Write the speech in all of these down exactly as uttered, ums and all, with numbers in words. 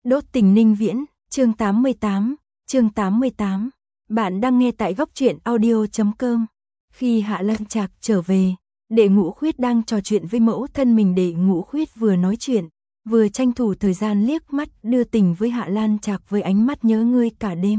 Đốt tình Ninh Viễn, chương tám mươi tám, chương tám mươi tám. Bạn đang nghe tại góc truyện audio chấm com. Khi Hạ Lan Trạc trở về, Đệ Ngũ Khuyết đang trò chuyện với mẫu thân mình. Đệ Ngũ Khuyết vừa nói chuyện, vừa tranh thủ thời gian liếc mắt đưa tình với Hạ Lan Trạc với ánh mắt nhớ ngươi cả đêm.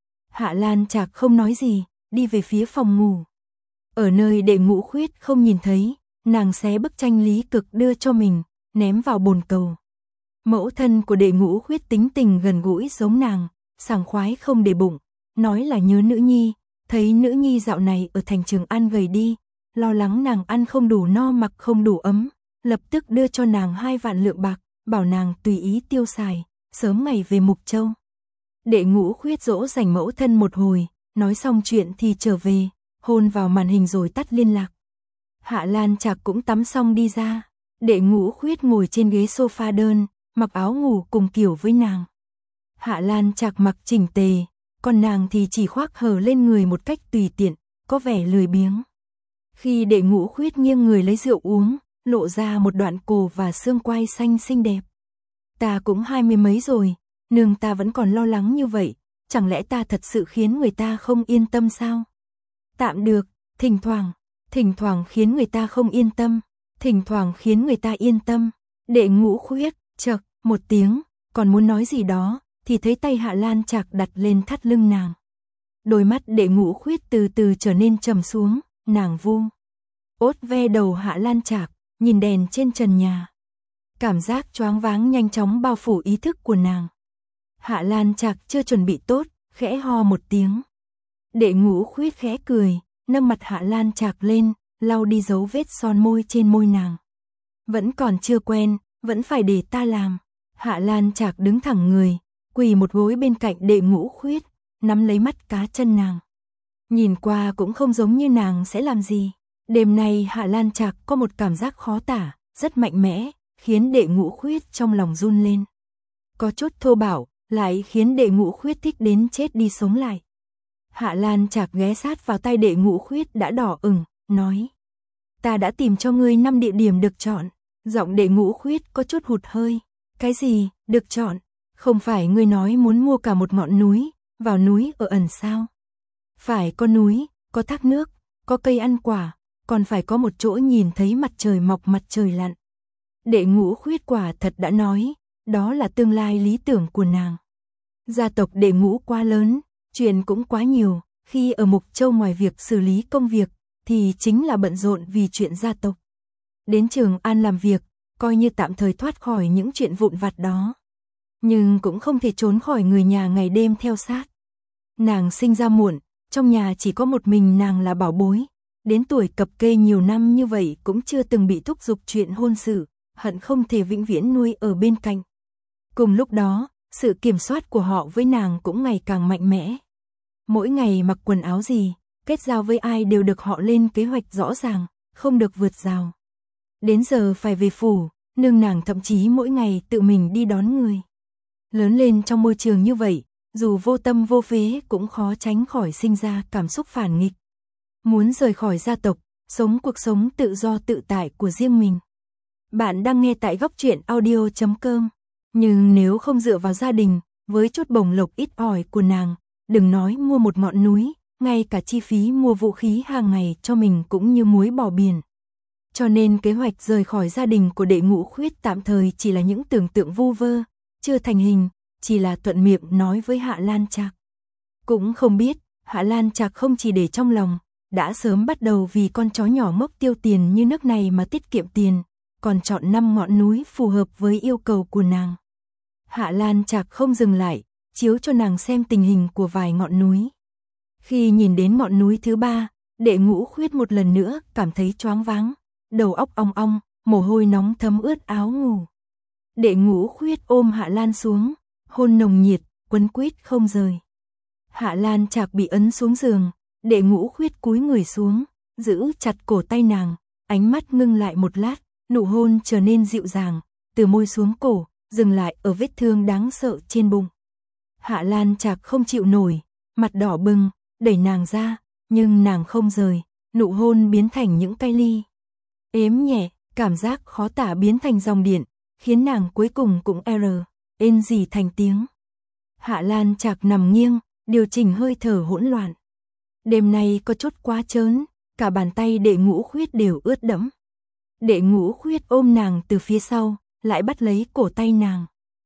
Hạ Lan Trạc không nói gì, đi về phía phòng ngủ. Ở nơi Đệ Ngũ Khuyết không nhìn thấy, nàng xé bức tranh Lý Cực đưa cho mình, ném vào bồn cầu. Mẫu thân của Đệ Ngũ Khuyết tính tình gần gũi giống nàng, sảng khoái không để bụng, nói là nhớ nữ nhi, thấy nữ nhi dạo này ở thành Trường An gầy đi, lo lắng nàng ăn không đủ no mặc không đủ ấm, lập tức đưa cho nàng hai vạn lượng bạc, bảo nàng tùy ý tiêu xài, sớm ngày về Mục Châu. Đệ Ngũ Khuyết dỗ dành mẫu thân một hồi, nói xong chuyện thì trở về, hôn vào màn hình rồi tắt liên lạc. Hạ Lan Trạc cũng tắm xong đi ra, Đệ Ngũ Khuyết ngồi trên ghế sofa đơn, mặc áo ngủ cùng kiểu với nàng. Hạ Lan Trạc mặc chỉnh tề, còn nàng thì chỉ khoác hở lên người một cách tùy tiện, có vẻ lười biếng. Khi Đệ Ngũ Khuyết nghiêng người lấy rượu uống, lộ ra một đoạn cổ và xương quai xanh xinh đẹp. Ta cũng hai mươi mấy rồi, nương ta vẫn còn lo lắng như vậy, chẳng lẽ ta thật sự khiến người ta không yên tâm sao? Tạm được, thỉnh thoảng, thỉnh thoảng khiến người ta không yên tâm, thỉnh thoảng khiến người ta yên tâm. Đệ Ngũ Khuyết chậc một tiếng, còn muốn nói gì đó, thì thấy tay Hạ Lan Trạc đặt lên thắt lưng nàng. Đôi mắt Đệ Ngũ Khuyết từ từ trở nên trầm xuống, nàng vu ốt ve đầu Hạ Lan Trạc, nhìn đèn trên trần nhà. Cảm giác choáng váng nhanh chóng bao phủ ý thức của nàng. Hạ Lan Trạc chưa chuẩn bị tốt, khẽ ho một tiếng. Đệ Ngũ Khuyết khẽ cười, nâng mặt Hạ Lan Trạc lên, lau đi dấu vết son môi trên môi nàng. Vẫn còn chưa quen, vẫn phải để ta làm. Hạ Lan Trạc đứng thẳng người, quỳ một gối bên cạnh Đệ Ngũ Khuyết, nắm lấy mắt cá chân nàng. Nhìn qua cũng không giống như nàng sẽ làm gì. Đêm nay Hạ Lan Trạc có một cảm giác khó tả, rất mạnh mẽ, khiến Đệ Ngũ Khuyết trong lòng run lên. Có chút thô bạo, lại khiến Đệ Ngũ Khuyết thích đến chết đi sống lại. Hạ Lan Trạc ghé sát vào tay Đệ Ngũ Khuyết đã đỏ ửng, nói: "Ta đã tìm cho ngươi năm địa điểm được chọn." Giọng Đệ Ngũ Khuyết có chút hụt hơi. "Cái gì, được chọn? Không phải ngươi nói muốn mua cả một ngọn núi, vào núi ở ẩn sao? Phải có núi, có thác nước, có cây ăn quả, còn phải có một chỗ nhìn thấy mặt trời mọc mặt trời lặn." Đệ Ngũ Khuyết quả thật đã nói, đó là tương lai lý tưởng của nàng. Gia tộc Đệ Ngũ quá lớn, chuyện cũng quá nhiều, khi ở Mục Châu ngoài việc xử lý công việc, thì chính là bận rộn vì chuyện gia tộc. Đến Trường An làm việc, coi như tạm thời thoát khỏi những chuyện vụn vặt đó. Nhưng cũng không thể trốn khỏi người nhà ngày đêm theo sát. Nàng sinh ra muộn, trong nhà chỉ có một mình nàng là bảo bối. Đến tuổi cập kê nhiều năm như vậy cũng chưa từng bị thúc giục chuyện hôn sự, hận không thể vĩnh viễn nuôi ở bên cạnh. Cùng lúc đó, sự kiểm soát của họ với nàng cũng ngày càng mạnh mẽ. Mỗi ngày mặc quần áo gì, kết giao với ai đều được họ lên kế hoạch rõ ràng, không được vượt rào. Đến giờ phải về phủ, nương nàng thậm chí mỗi ngày tự mình đi đón người. Lớn lên trong môi trường như vậy, dù vô tâm vô phế cũng khó tránh khỏi sinh ra cảm xúc phản nghịch. Muốn rời khỏi gia tộc, sống cuộc sống tự do tự tại của riêng mình. Bạn đang nghe tại góc truyện audio chấm com. Nhưng nếu không dựa vào gia đình, với chút bổng lộc ít ỏi của nàng, đừng nói mua một ngọn núi, ngay cả chi phí mua vũ khí hàng ngày cho mình cũng như muối bỏ biển. Cho nên kế hoạch rời khỏi gia đình của Đệ Ngũ Khuyết tạm thời chỉ là những tưởng tượng vu vơ, chưa thành hình, chỉ là thuận miệng nói với Hạ Lan Trạc. Cũng không biết, Hạ Lan Trạc không chỉ để trong lòng, đã sớm bắt đầu vì con chó nhỏ ngốc tiêu tiền như nước này mà tiết kiệm tiền, còn chọn năm ngọn núi phù hợp với yêu cầu của nàng. Hạ Lan Trạc không dừng lại, chiếu cho nàng xem tình hình của vài ngọn núi. Khi nhìn đến ngọn núi thứ ba, Đệ Ngũ Khuyết một lần nữa cảm thấy choáng váng, đầu óc ong ong, mồ hôi nóng thấm ướt áo ngủ. Đệ Ngũ Khuyết ôm Hạ Lan xuống, hôn nồng nhiệt, quấn quýt không rời. Hạ Lan Trạc bị ấn xuống giường, Đệ Ngũ Khuyết cúi người xuống, giữ chặt cổ tay nàng, ánh mắt ngưng lại một lát, nụ hôn trở nên dịu dàng, từ môi xuống cổ, dừng lại ở vết thương đáng sợ trên bụng. Hạ Lan Trạc không chịu nổi, mặt đỏ bừng, đẩy nàng ra, nhưng nàng không rời, nụ hôn biến thành những cái ly. Ếm nhẹ, cảm giác khó tả biến thành dòng điện, khiến nàng cuối cùng cũng R. ên rỉ thành tiếng. Hạ Lan Trạc nằm nghiêng, điều chỉnh hơi thở hỗn loạn. Đêm nay có chút quá trớn, cả bàn tay Đệ Ngũ Khuyết đều ướt đẫm. Đệ Ngũ Khuyết ôm nàng từ phía sau, lại bắt lấy cổ tay nàng.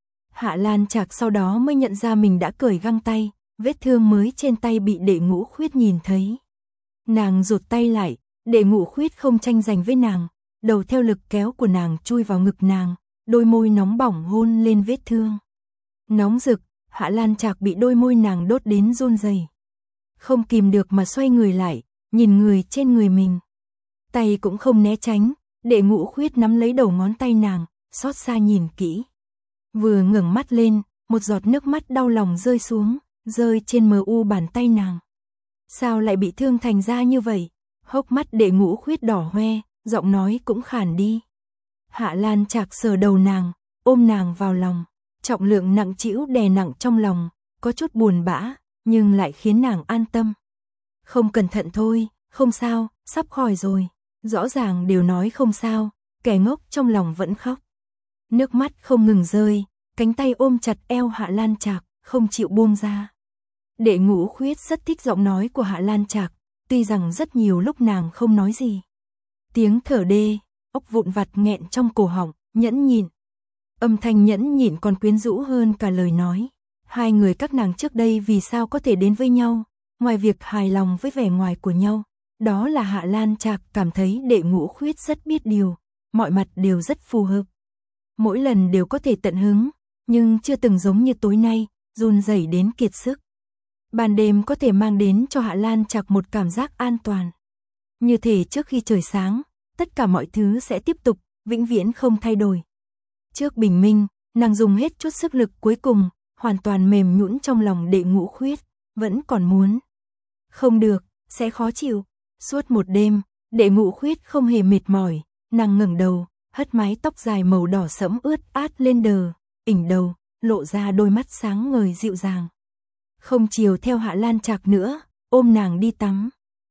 Hạ Lan Trạc sau đó mới nhận ra mình đã cởi găng tay, vết thương mới trên tay bị Đệ Ngũ Khuyết nhìn thấy. Nàng rụt tay lại, Đệ Ngũ Khuyết không tranh giành với nàng, đầu theo lực kéo của nàng chui vào ngực nàng, đôi môi nóng bỏng hôn lên vết thương. Nóng rực, Hạ Lan Trạc bị đôi môi nàng đốt đến run rẩy. Không kìm được mà xoay người lại, nhìn người trên người mình. Tay cũng không né tránh, Đệ Ngũ Khuyết nắm lấy đầu ngón tay nàng, xót xa nhìn kỹ. Vừa ngẩng mắt lên, một giọt nước mắt đau lòng rơi xuống, rơi trên mờ u bàn tay nàng. Sao lại bị thương thành ra như vậy? Hốc mắt Đệ Ngũ Khuyết đỏ hoe, giọng nói cũng khàn đi. Hạ Lan Trạc sờ đầu nàng, ôm nàng vào lòng, trọng lượng nặng trĩu đè nặng trong lòng, có chút buồn bã, nhưng lại khiến nàng an tâm. Không cẩn thận thôi, không sao, sắp khỏi rồi. Rõ ràng đều nói không sao, kẻ ngốc trong lòng vẫn khóc. Nước mắt không ngừng rơi, cánh tay ôm chặt eo Hạ Lan Trạc, không chịu buông ra. Đệ Ngũ Khuyết rất thích giọng nói của Hạ Lan Trạc, tuy rằng rất nhiều lúc nàng không nói gì. Tiếng thở đê, ốc vụn vặt nghẹn trong cổ họng, nhẫn nhịn. Âm thanh nhẫn nhịn còn quyến rũ hơn cả lời nói. Hai người các nàng trước đây vì sao có thể đến với nhau, ngoài việc hài lòng với vẻ ngoài của nhau, đó là Hạ Lan Trạc cảm thấy Đệ Ngũ Khuyết rất biết điều, mọi mặt đều rất phù hợp. Mỗi lần đều có thể tận hứng, nhưng chưa từng giống như tối nay, run rẩy đến kiệt sức. Ban đêm có thể mang đến cho Hạ Lan Trạc một cảm giác an toàn. Như thể trước khi trời sáng, tất cả mọi thứ sẽ tiếp tục, vĩnh viễn không thay đổi. Trước bình minh, nàng dùng hết chút sức lực cuối cùng, hoàn toàn mềm nhũn trong lòng Đệ Ngũ Khuyết, vẫn còn muốn. Không được, sẽ khó chịu. Suốt một đêm, Đệ Ngũ Khuyết không hề mệt mỏi, nàng ngẩng đầu, hất mái tóc dài màu đỏ sẫm ướt át lên đờ, ỉnh đầu, lộ ra đôi mắt sáng ngời dịu dàng. Không chiều theo Hạ Lan Trạc nữa, ôm nàng đi tắm.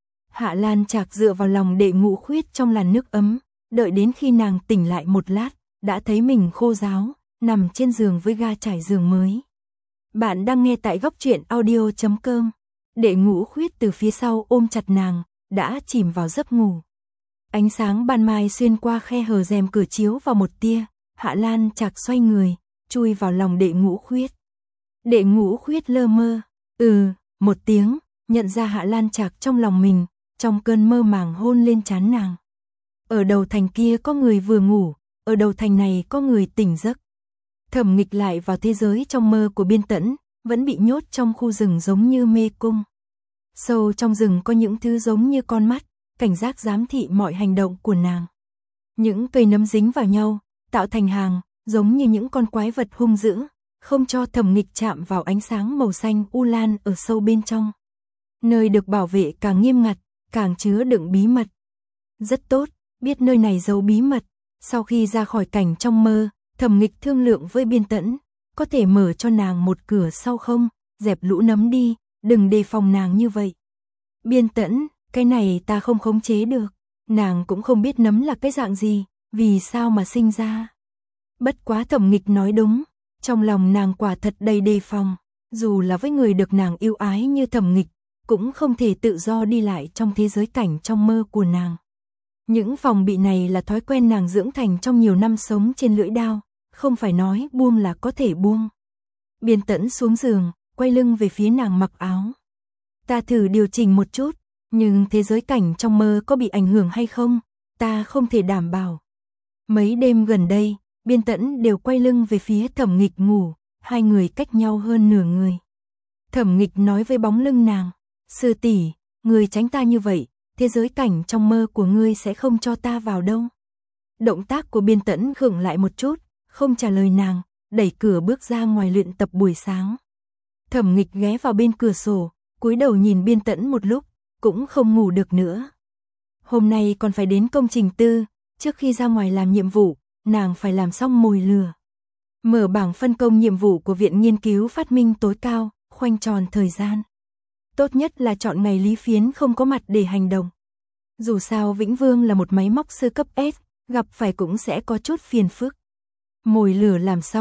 Hạ Lan Trạc dựa vào lòng Đệ Ngũ Khuyết trong làn nước ấm, đợi đến khi nàng tỉnh lại một lát, đã thấy mình khô ráo, nằm trên giường với ga trải giường mới. Bạn đang nghe tại góc truyện audio chấm com. Đệ Ngũ Khuyết từ phía sau ôm chặt nàng, đã chìm vào giấc ngủ. Ánh sáng ban mai xuyên qua khe hở rèm cửa chiếu vào một tia, Hạ Lan Trạc xoay người, chui vào lòng Đệ Ngũ Khuyết. Đệ Ngũ Khuyết lơ mơ, ừ, một tiếng, nhận ra Hạ Lan Trạc trong lòng mình, trong cơn mơ màng hôn lên trán nàng. Ở đầu thành kia có người vừa ngủ, ở đầu thành này có người tỉnh giấc. Thẩm Nghịch lại vào thế giới trong mơ của Biên Tẫn, vẫn bị nhốt trong khu rừng giống như mê cung. Sâu trong rừng có những thứ giống như con mắt, cảnh giác giám thị mọi hành động của nàng. Những cây nấm dính vào nhau, tạo thành hàng, giống như những con quái vật hung dữ, không cho Thẩm Nghịch chạm vào ánh sáng màu xanh u lan ở sâu bên trong. Nơi được bảo vệ càng nghiêm ngặt, càng chứa đựng bí mật. Rất tốt, biết nơi này giấu bí mật. Sau khi ra khỏi cảnh trong mơ, Thẩm Nghịch thương lượng với Biên Tẫn, có thể mở cho nàng một cửa sau không, dẹp lũ nấm đi, đừng đề phòng nàng như vậy. Biên Tẫn, cái này ta không khống chế được, nàng cũng không biết nấm là cái dạng gì, vì sao mà sinh ra. Bất quá Thẩm Nghịch nói đúng, trong lòng nàng quả thật đầy đề phòng, dù là với người được nàng yêu ái như Thẩm Nghịch, cũng không thể tự do đi lại trong thế giới cảnh trong mơ của nàng. Những phòng bị này là thói quen nàng dưỡng thành trong nhiều năm sống trên lưỡi đao, không phải nói buông là có thể buông. Biên Tẫn xuống giường, quay lưng về phía nàng mặc áo. Ta thử điều chỉnh một chút, nhưng thế giới cảnh trong mơ có bị ảnh hưởng hay không, ta không thể đảm bảo. Mấy đêm gần đây, Biên Tẫn đều quay lưng về phía Thẩm Nghịch ngủ, hai người cách nhau hơn nửa người. Thẩm Nghịch nói với bóng lưng nàng, sư tỷ, người tránh ta như vậy, thế giới cảnh trong mơ của ngươi sẽ không cho ta vào đâu. Động tác của Biên Tẫn khựng lại một chút, không trả lời nàng, đẩy cửa bước ra ngoài luyện tập buổi sáng. Thẩm Nghịch ghé vào bên cửa sổ, cúi đầu nhìn Biên Tẫn một lúc, cũng không ngủ được nữa. Hôm nay còn phải đến công trình tư, trước khi ra ngoài làm nhiệm vụ, nàng phải làm xong mồi lửa. Mở bảng phân công nhiệm vụ của Viện Nghiên cứu Phát minh tối cao, khoanh tròn thời gian. Tốt nhất là chọn ngày Lý Phiến không có mặt để hành động. Dù sao Vĩnh Vương là một máy móc sư cấp S, gặp phải cũng sẽ có chút phiền phức. Mồi lửa làm xong,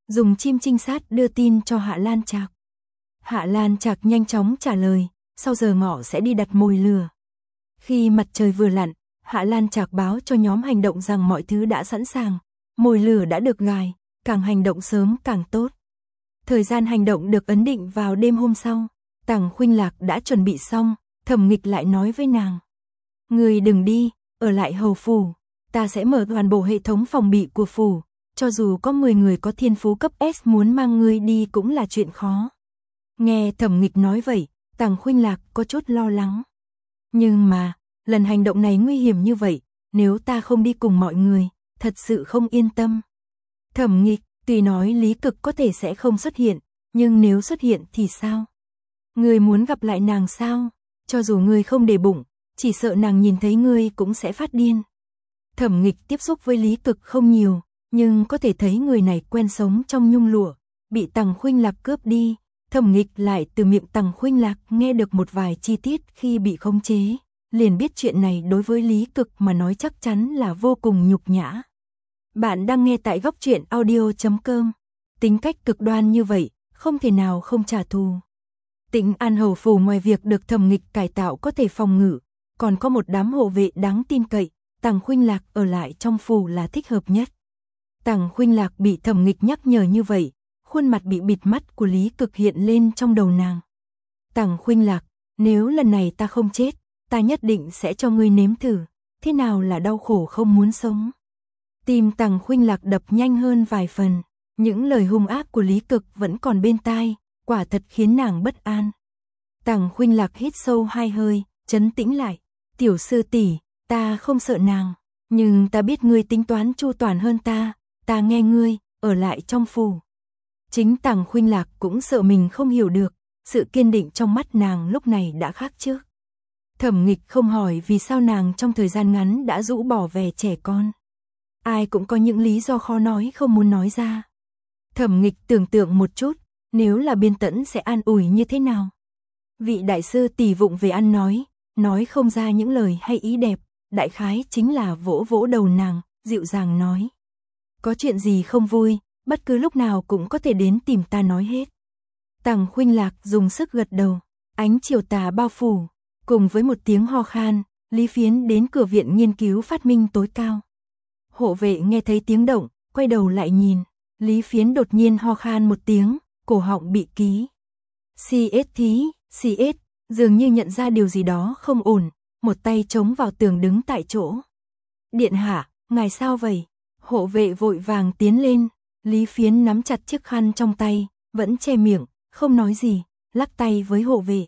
dùng chim trinh sát đưa tin cho Hạ Lan Trạc. Hạ Lan Trạc nhanh chóng trả lời, sau giờ ngọ sẽ đi đặt mồi lửa. Khi mặt trời vừa lặn, Hạ Lan Trạc báo cho nhóm hành động rằng mọi thứ đã sẵn sàng, mồi lửa đã được gài, càng hành động sớm càng tốt. Thời gian hành động được ấn định vào đêm hôm sau, Tằng Khuynh Lạc đã chuẩn bị xong, Thẩm Nghịch lại nói với nàng. Người đừng đi, ở lại hầu phủ, ta sẽ mở toàn bộ hệ thống phòng bị của phủ, cho dù có mười người có thiên phú cấp S muốn mang ngươi đi cũng là chuyện khó. Nghe Thẩm Nghịch nói vậy, Tằng Khuynh Lạc có chút lo lắng. Nhưng mà, lần hành động này nguy hiểm như vậy, nếu ta không đi cùng mọi người, thật sự không yên tâm. Thẩm Nghịch, tuy nói Lý Cực có thể sẽ không xuất hiện, nhưng nếu xuất hiện thì sao? Ngươi muốn gặp lại nàng sao? Cho dù ngươi không để bụng, chỉ sợ nàng nhìn thấy ngươi cũng sẽ phát điên. Thẩm Nghịch tiếp xúc với Lý Cực không nhiều, nhưng có thể thấy người này quen sống trong nhung lụa, bị Tằng Khuynh Lạc cướp đi. Thẩm Nghịch lại từ miệng Tằng Khuynh Lạc nghe được một vài chi tiết khi bị khống chế, liền biết chuyện này đối với Lý Cực mà nói chắc chắn là vô cùng nhục nhã. Bạn đang nghe tại góc truyện audio chấm com. Tính cách cực đoan như vậy, không thể nào không trả thù. Tĩnh An hầu phủ ngoài việc được Thẩm Nghịch cải tạo có thể phòng ngự, còn có một đám hộ vệ đáng tin cậy, Tằng Khuynh Lạc ở lại trong phủ là thích hợp nhất. Tằng Khuynh Lạc bị Thẩm Nghịch nhắc nhở như vậy, khuôn mặt bị bịt mắt của Lý Cực hiện lên trong đầu nàng. Tằng Khuynh Lạc, nếu lần này ta không chết, ta nhất định sẽ cho ngươi nếm thử, thế nào là đau khổ không muốn sống. Tim Tằng Khuynh Lạc đập nhanh hơn vài phần, những lời hung ác của Lý Cực vẫn còn bên tai, quả thật khiến nàng bất an. Tằng Khuynh Lạc hít sâu hai hơi, trấn tĩnh lại, tiểu sư tỷ, ta không sợ nàng, nhưng ta biết ngươi tính toán chu toàn hơn ta, ta nghe ngươi, ở lại trong phủ. Chính Tằng Khuynh Lạc cũng sợ mình không hiểu được, sự kiên định trong mắt nàng lúc này đã khác trước. Thẩm Nghịch không hỏi vì sao nàng trong thời gian ngắn đã rũ bỏ vẻ trẻ con. Ai cũng có những lý do khó nói không muốn nói ra. Thẩm Nghịch tưởng tượng một chút, nếu là Biên Tẫn sẽ an ủi như thế nào. Vị đại sư tỷ vụng về ăn nói, nói không ra những lời hay ý đẹp, đại khái chính là vỗ vỗ đầu nàng, dịu dàng nói. Có chuyện gì không vui, bất cứ lúc nào cũng có thể đến tìm ta nói hết. Tằng Khuynh Lạc dùng sức gật đầu, ánh chiều tà bao phủ, cùng với một tiếng ho khan, Lý Phiến đến cửa viện nghiên cứu phát minh tối cao. Hộ vệ nghe thấy tiếng động, quay đầu lại nhìn, Lý Phiến đột nhiên ho khan một tiếng, cổ họng bị ký. xê ét thí, xê ét, dường như nhận ra điều gì đó không ổn, một tay chống vào tường đứng tại chỗ. Điện hạ, ngài sao vậy? Hộ vệ vội vàng tiến lên, Lý Phiến nắm chặt chiếc khăn trong tay, vẫn che miệng, không nói gì, lắc tay với hộ vệ.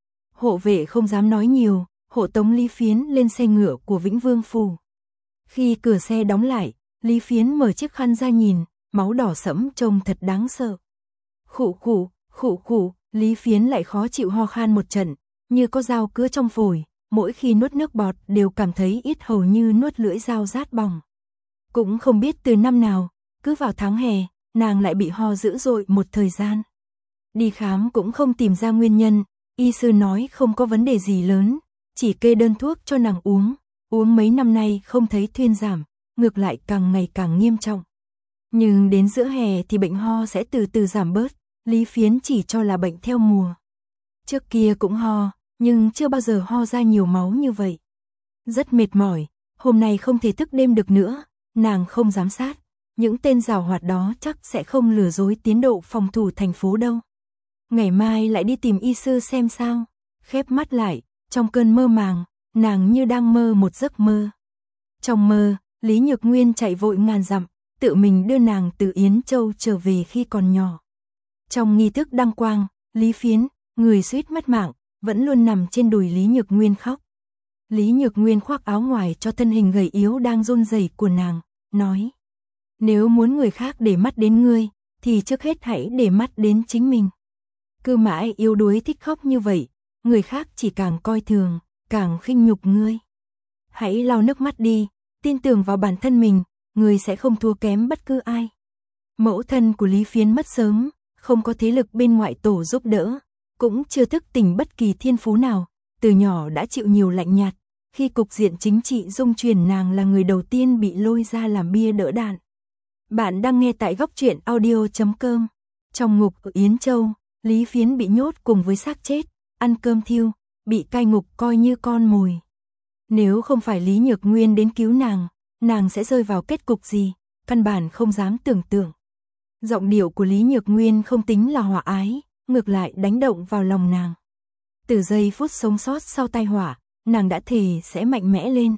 Hộ vệ không dám nói nhiều, hộ tống Lý Phiến lên xe ngựa của Vĩnh Vương phủ. Khi cửa xe đóng lại, Lý Phiến mở chiếc khăn ra nhìn, máu đỏ sẫm trông thật đáng sợ. Khụ khụ, khụ khụ, Lý Phiến lại khó chịu ho khan một trận, như có dao cứa trong phổi, mỗi khi nuốt nước bọt đều cảm thấy ít hầu như nuốt lưỡi dao rát bỏng. Cũng không biết từ năm nào, cứ vào tháng hè, nàng lại bị ho dữ dội một thời gian. Đi khám cũng không tìm ra nguyên nhân, y sư nói không có vấn đề gì lớn, chỉ kê đơn thuốc cho nàng uống, uống mấy năm nay không thấy thuyên giảm, ngược lại càng ngày càng nghiêm trọng. Nhưng đến giữa hè thì bệnh ho sẽ từ từ giảm bớt, Lý Phiến chỉ cho là bệnh theo mùa. Trước kia cũng ho, nhưng chưa bao giờ ho ra nhiều máu như vậy. Rất mệt mỏi, hôm nay không thể thức đêm được nữa, nàng không giám sát, những tên giảo hoạt đó chắc sẽ không lừa dối tiến độ phòng thủ thành phố đâu. Ngày mai lại đi tìm y sư xem sao. Khép mắt lại, trong cơn mơ màng, nàng như đang mơ một giấc mơ. Trong mơ, Lý Nhược Nguyên chạy vội ngàn dặm, tự mình đưa nàng từ Yến Châu trở về khi còn nhỏ. Trong nghi thức đăng quang, Lý Phiến, người suýt mất mạng, vẫn luôn nằm trên đùi Lý Nhược Nguyên khóc. Lý Nhược Nguyên khoác áo ngoài cho thân hình gầy yếu đang run rẩy của nàng, nói: nếu muốn người khác để mắt đến ngươi, thì trước hết hãy để mắt đến chính mình. Cứ mãi yếu đuối thích khóc như vậy, người khác chỉ càng coi thường, càng khinh nhục ngươi. Hãy lau nước mắt đi, tin tưởng vào bản thân mình, ngươi sẽ không thua kém bất cứ ai. Mẫu thân của Lý Phiến mất sớm, không có thế lực bên ngoại tổ giúp đỡ, cũng chưa thức tỉnh bất kỳ thiên phú nào, từ nhỏ đã chịu nhiều lạnh nhạt. Khi cục diện chính trị dung chuyển, nàng là người đầu tiên bị lôi ra làm bia đỡ đạn. Bạn đang nghe tại góc truyện audio chấm com. Trong ngục ở Yến Châu, Lý Phiến bị nhốt cùng với xác chết, ăn cơm thiêu, bị cai ngục coi như con mồi. Nếu không phải Lý Nhược Nguyên đến cứu nàng, nàng sẽ rơi vào kết cục gì, căn bản không dám tưởng tượng. Giọng điệu của Lý Nhược Nguyên không tính là hòa ái, ngược lại đánh động vào lòng nàng. Từ giây phút sống sót sau tai họa, nàng đã thề sẽ mạnh mẽ lên.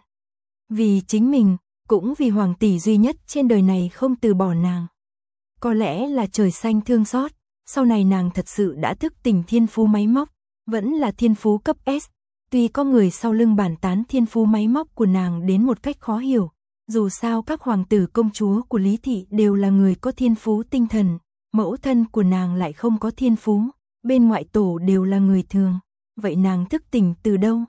Vì chính mình, cũng vì hoàng tỷ duy nhất trên đời này không từ bỏ nàng. Có lẽ là trời xanh thương xót, sau này nàng thật sự đã thức tỉnh thiên phú máy móc, vẫn là thiên phú cấp S. Tuy có người sau lưng bàn tán thiên phú máy móc của nàng đến một cách khó hiểu, dù sao các hoàng tử công chúa của Lý Thị đều là người có thiên phú tinh thần, mẫu thân của nàng lại không có thiên phú, bên ngoại tổ đều là người thường, vậy nàng thức tỉnh từ đâu?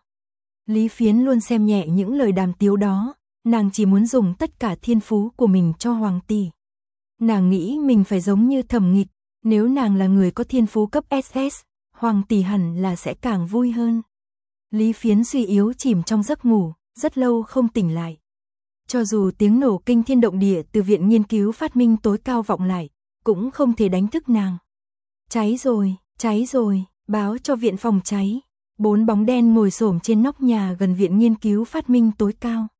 Lý Phiến luôn xem nhẹ những lời đàm tiếu đó, nàng chỉ muốn dùng tất cả thiên phú của mình cho hoàng tỷ. Nàng nghĩ mình phải giống như Thẩm Nghịch, nếu nàng là người có thiên phú cấp ét ét, hoàng tỷ hẳn là sẽ càng vui hơn. Lý Phiến suy yếu chìm trong giấc ngủ, rất lâu không tỉnh lại. Cho dù tiếng nổ kinh thiên động địa từ viện nghiên cứu phát minh tối cao vọng lại, cũng không thể đánh thức nàng. Cháy rồi, cháy rồi, báo cho viện phòng cháy. Bốn bóng đen ngồi xổm trên nóc nhà gần viện nghiên cứu phát minh tối cao.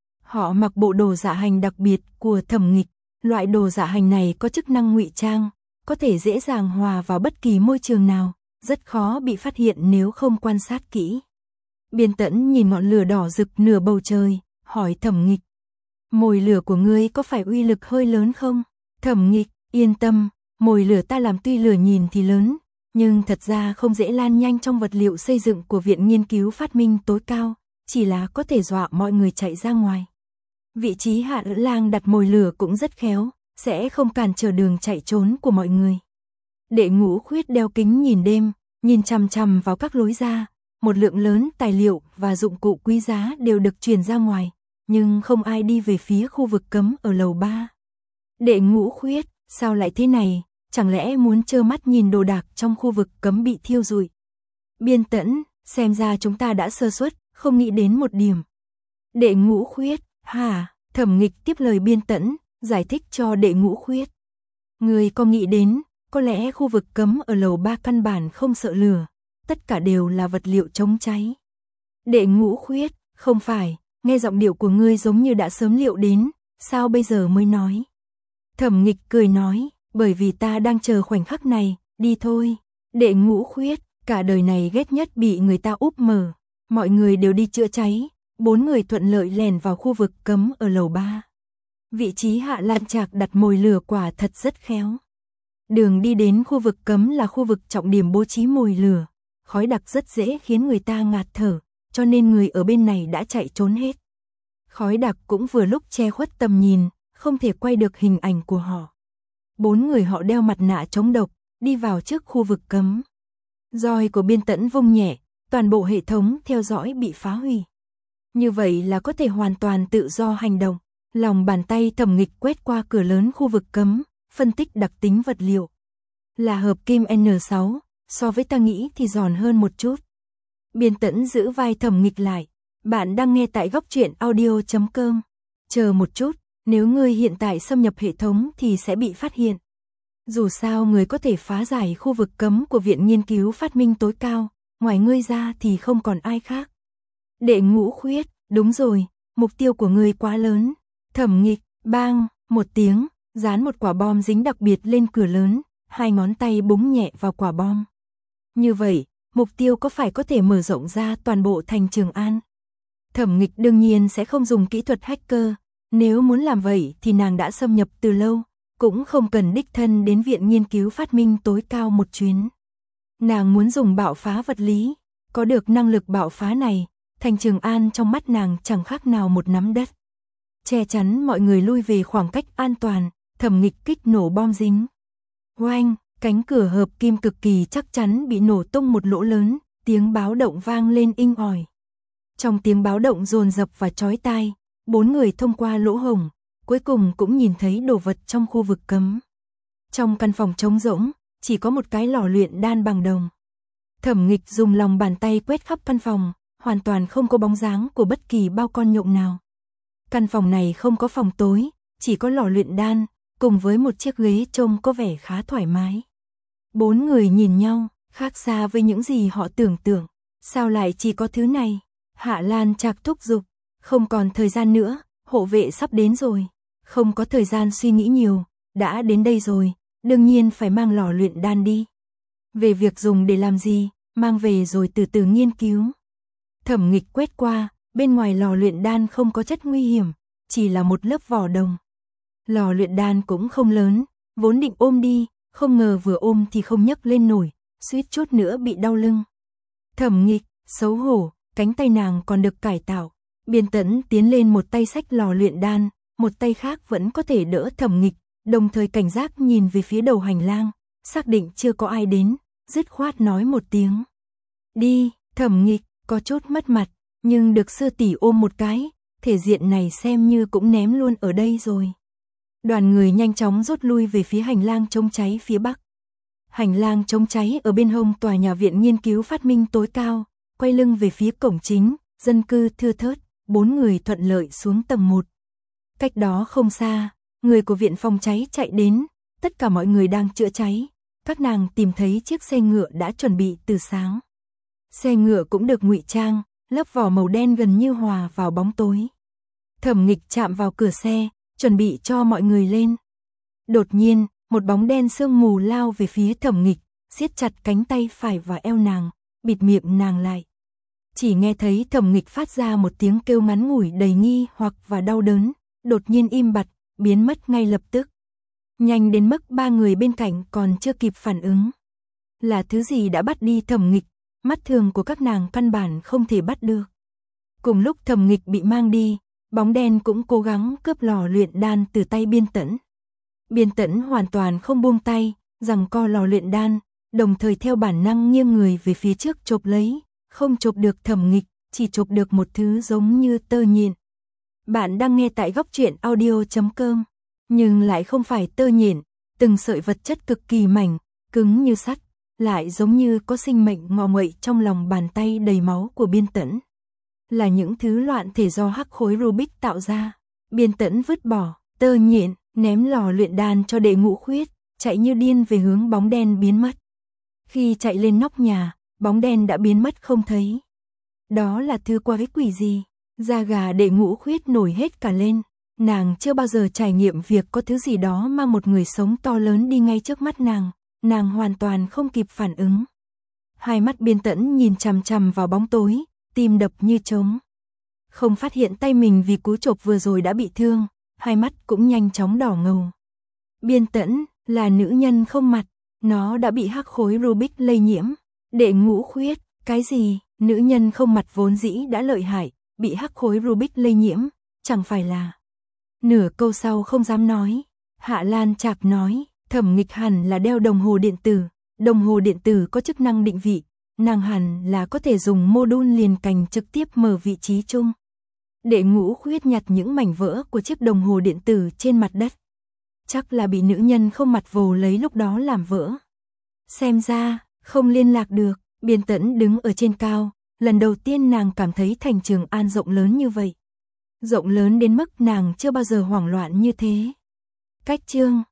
Họ mặc bộ đồ dạ hành đặc biệt của Thẩm Nghịch, loại đồ dạ hành này có chức năng ngụy trang, có thể dễ dàng hòa vào bất kỳ môi trường nào, rất khó bị phát hiện nếu không quan sát kỹ. Biên Tẫn nhìn ngọn lửa đỏ rực nửa bầu trời, hỏi Thẩm Nghịch: "Mồi lửa của ngươi có phải uy lực hơi lớn không?" Thẩm Nghịch: "Yên tâm, mồi lửa ta làm tuy lửa nhìn thì lớn, nhưng thật ra không dễ lan nhanh trong vật liệu xây dựng của viện nghiên cứu phát minh tối cao, chỉ là có thể dọa mọi người chạy ra ngoài. Vị trí Hạ Lữ Lang đặt mồi lửa cũng rất khéo, sẽ không cản trở đường chạy trốn của mọi người." Đệ Ngũ Khuyết đeo kính nhìn đêm, nhìn chằm chằm vào các lối ra, một lượng lớn tài liệu và dụng cụ quý giá đều được truyền ra ngoài, nhưng không ai đi về phía khu vực cấm ở lầu ba. Đệ Ngũ Khuyết, sao lại thế này, chẳng lẽ muốn trơ mắt nhìn đồ đạc trong khu vực cấm bị thiêu rụi? Biên Tẫn, xem ra chúng ta đã sơ suất, không nghĩ đến một điểm. Đệ Ngũ Khuyết, hả? Thẩm Nghịch tiếp lời Biên Tẫn, giải thích cho Đệ Ngũ Khuyết. Người có nghĩ đến, có lẽ khu vực cấm ở lầu ba căn bản không sợ lửa, tất cả đều là vật liệu chống cháy. Đệ Ngũ Khuyết, không phải, nghe giọng điệu của ngươi giống như đã sớm liệu đến, sao bây giờ mới nói? Thẩm Nghịch cười nói, bởi vì ta đang chờ khoảnh khắc này, đi thôi. Đệ Ngũ Khuyết, cả đời này ghét nhất bị người ta úp mở, mọi người đều đi chữa cháy, bốn người thuận lợi lèn vào khu vực cấm ở lầu ba. Vị trí Hạ Lan Trạc đặt mồi lửa quả thật rất khéo. Đường đi đến khu vực cấm là khu vực trọng điểm bố trí mồi lửa, khói đặc rất dễ khiến người ta ngạt thở, cho nên người ở bên này đã chạy trốn hết. Khói đặc cũng vừa lúc che khuất tầm nhìn, không thể quay được hình ảnh của họ. Bốn người họ đeo mặt nạ chống độc, đi vào trước khu vực cấm. Roi của Biên Tẫn vung nhẹ, toàn bộ hệ thống theo dõi bị phá hủy. Như vậy là có thể hoàn toàn tự do hành động. Lòng bàn tay Thẩm Nghịch quét qua cửa lớn khu vực cấm, phân tích đặc tính vật liệu. Là hợp kim N sáu, so với ta nghĩ thì giòn hơn một chút. Biên Tẫn giữ vai Thẩm Nghịch lại. Bạn đang nghe tại góc truyện audio chấm com. Chờ một chút, nếu ngươi hiện tại xâm nhập hệ thống thì sẽ bị phát hiện. Dù sao người có thể phá giải khu vực cấm của viện nghiên cứu phát minh tối cao, ngoài ngươi ra thì không còn ai khác. Đệ Ngũ Khuyết, đúng rồi, mục tiêu của ngươi quá lớn. Thẩm Nghịch, bang, một tiếng, dán một quả bom dính đặc biệt lên cửa lớn, hai ngón tay búng nhẹ vào quả bom. Như vậy, mục tiêu có phải có thể mở rộng ra toàn bộ thành Trường An? Thẩm Nghịch đương nhiên sẽ không dùng kỹ thuật hacker, nếu muốn làm vậy thì nàng đã xâm nhập từ lâu, cũng không cần đích thân đến viện nghiên cứu phát minh tối cao một chuyến. Nàng muốn dùng bạo phá vật lý, có được năng lực bạo phá này, thành Trường An trong mắt nàng chẳng khác nào một nắm đất. Che chắn mọi người lui về khoảng cách an toàn, Thẩm Nghịch kích nổ bom dính. Oanh, cánh cửa hợp kim cực kỳ chắc chắn bị nổ tung một lỗ lớn, tiếng báo động vang lên inh ỏi. Trong tiếng báo động dồn dập và chói tai, bốn người thông qua lỗ hổng, cuối cùng cũng nhìn thấy đồ vật trong khu vực cấm. Trong căn phòng trống rỗng, chỉ có một cái lò luyện đan bằng đồng. Thẩm Nghịch dùng lòng bàn tay quét khắp căn phòng, hoàn toàn không có bóng dáng của bất kỳ bao con nhộng nào. Căn phòng này không có phòng tối, chỉ có lò luyện đan, cùng với một chiếc ghế trông có vẻ khá thoải mái. Bốn người nhìn nhau, khác xa với những gì họ tưởng tượng. Sao lại chỉ có thứ này? Hạ Lan Trạc thúc giục, không còn thời gian nữa, hộ vệ sắp đến rồi. Không có thời gian suy nghĩ nhiều, đã đến đây rồi, đương nhiên phải mang lò luyện đan đi. Về việc dùng để làm gì, mang về rồi từ từ nghiên cứu. Thẩm Nghịch quét qua, bên ngoài lò luyện đan không có chất nguy hiểm, chỉ là một lớp vỏ đồng. Lò luyện đan cũng không lớn, vốn định ôm đi, không ngờ vừa ôm thì không nhấc lên nổi, suýt chút nữa bị đau lưng. Thẩm Nghịch, xấu hổ, cánh tay nàng còn được cải tạo. Biên Tẫn tiến lên một tay xách lò luyện đan, một tay khác vẫn có thể đỡ Thẩm Nghịch, đồng thời cảnh giác nhìn về phía đầu hành lang, xác định chưa có ai đến, dứt khoát nói một tiếng. Đi, Thẩm Nghịch, có chút mất mặt, nhưng được sư tỷ ôm một cái, thể diện này xem như cũng ném luôn ở đây rồi. Đoàn người nhanh chóng rút lui về phía hành lang chống cháy phía bắc. Hành lang chống cháy ở bên hông tòa nhà viện nghiên cứu phát minh tối cao, quay lưng về phía cổng chính, dân cư thưa thớt, bốn người thuận lợi xuống tầng một. Cách đó không xa, người của viện phòng cháy chạy đến, tất cả mọi người đang chữa cháy, các nàng tìm thấy chiếc xe ngựa đã chuẩn bị từ sáng. Xe ngựa cũng được ngụy trang, lớp vỏ màu đen gần như hòa vào bóng tối. Thẩm Nghịch chạm vào cửa xe, chuẩn bị cho mọi người lên. Đột nhiên, một bóng đen sương mù lao về phía Thẩm Nghịch, siết chặt cánh tay phải và eo nàng, bịt miệng nàng lại. Chỉ nghe thấy Thẩm Nghịch phát ra một tiếng kêu ngắn ngủi đầy nghi hoặc và đau đớn, đột nhiên im bặt, biến mất ngay lập tức. Nhanh đến mức ba người bên cạnh còn chưa kịp phản ứng. Là thứ gì đã bắt đi Thẩm Nghịch, mắt thường của các nàng căn bản không thể bắt được. Cùng lúc Thẩm Nghịch bị mang đi, bóng đen cũng cố gắng cướp lò luyện đan từ tay Biên Tẫn. Biên Tẫn hoàn toàn không buông tay, giằng co lò luyện đan, đồng thời theo bản năng nghiêng người về phía trước chộp lấy, không chộp được Thẩm Nghịch, chỉ chộp được một thứ giống như tơ nhện. Bạn đang nghe tại góc truyện audio chấm com, nhưng lại không phải tơ nhện, từng sợi vật chất cực kỳ mảnh, cứng như sắt, lại giống như có sinh mệnh ngọ nguậy trong lòng bàn tay đầy máu của Biên Tẫn. Là những thứ loạn thể do hắc khối Rubik tạo ra. Biên Tẫn vứt bỏ tơ nhện, ném lò luyện đan cho Đệ Ngũ Khuyết, chạy như điên về hướng bóng đen biến mất. Khi chạy lên nóc nhà, bóng đen đã biến mất không thấy. Đó là thứ quái quỷ gì? Da gà Đệ Ngũ Khuyết nổi hết cả lên. Nàng chưa bao giờ trải nghiệm việc có thứ gì đó mang một người sống to lớn đi ngay trước mắt nàng. Nàng hoàn toàn không kịp phản ứng. Hai mắt Biên Tẫn nhìn chằm chằm vào bóng tối, tim đập như trống. Không phát hiện tay mình vì cú chộp vừa rồi đã bị thương, hai mắt cũng nhanh chóng đỏ ngầu. Biên Tẫn là nữ nhân không mặt, nó đã bị hắc khối Rubik lây nhiễm. Đệ Ngũ Khuyết, cái gì? Nữ nhân không mặt vốn dĩ đã lợi hại, bị hắc khối Rubik lây nhiễm, chẳng phải là. Nửa câu sau không dám nói, Hạ Lan Trạc nói, Thẩm Nghịch hẳn là đeo đồng hồ điện tử, đồng hồ điện tử có chức năng định vị, nàng hẳn là có thể dùng module liền cành trực tiếp mở vị trí chung. Đệ Ngũ Khuyết nhặt những mảnh vỡ của chiếc đồng hồ điện tử trên mặt đất. Chắc là bị nữ nhân không mặt vồ lấy lúc đó làm vỡ. Xem ra, không liên lạc được, Biên Tẫn đứng ở trên cao, lần đầu tiên nàng cảm thấy thành Trường An rộng lớn như vậy. Rộng lớn đến mức nàng chưa bao giờ hoảng loạn như thế. Cách chương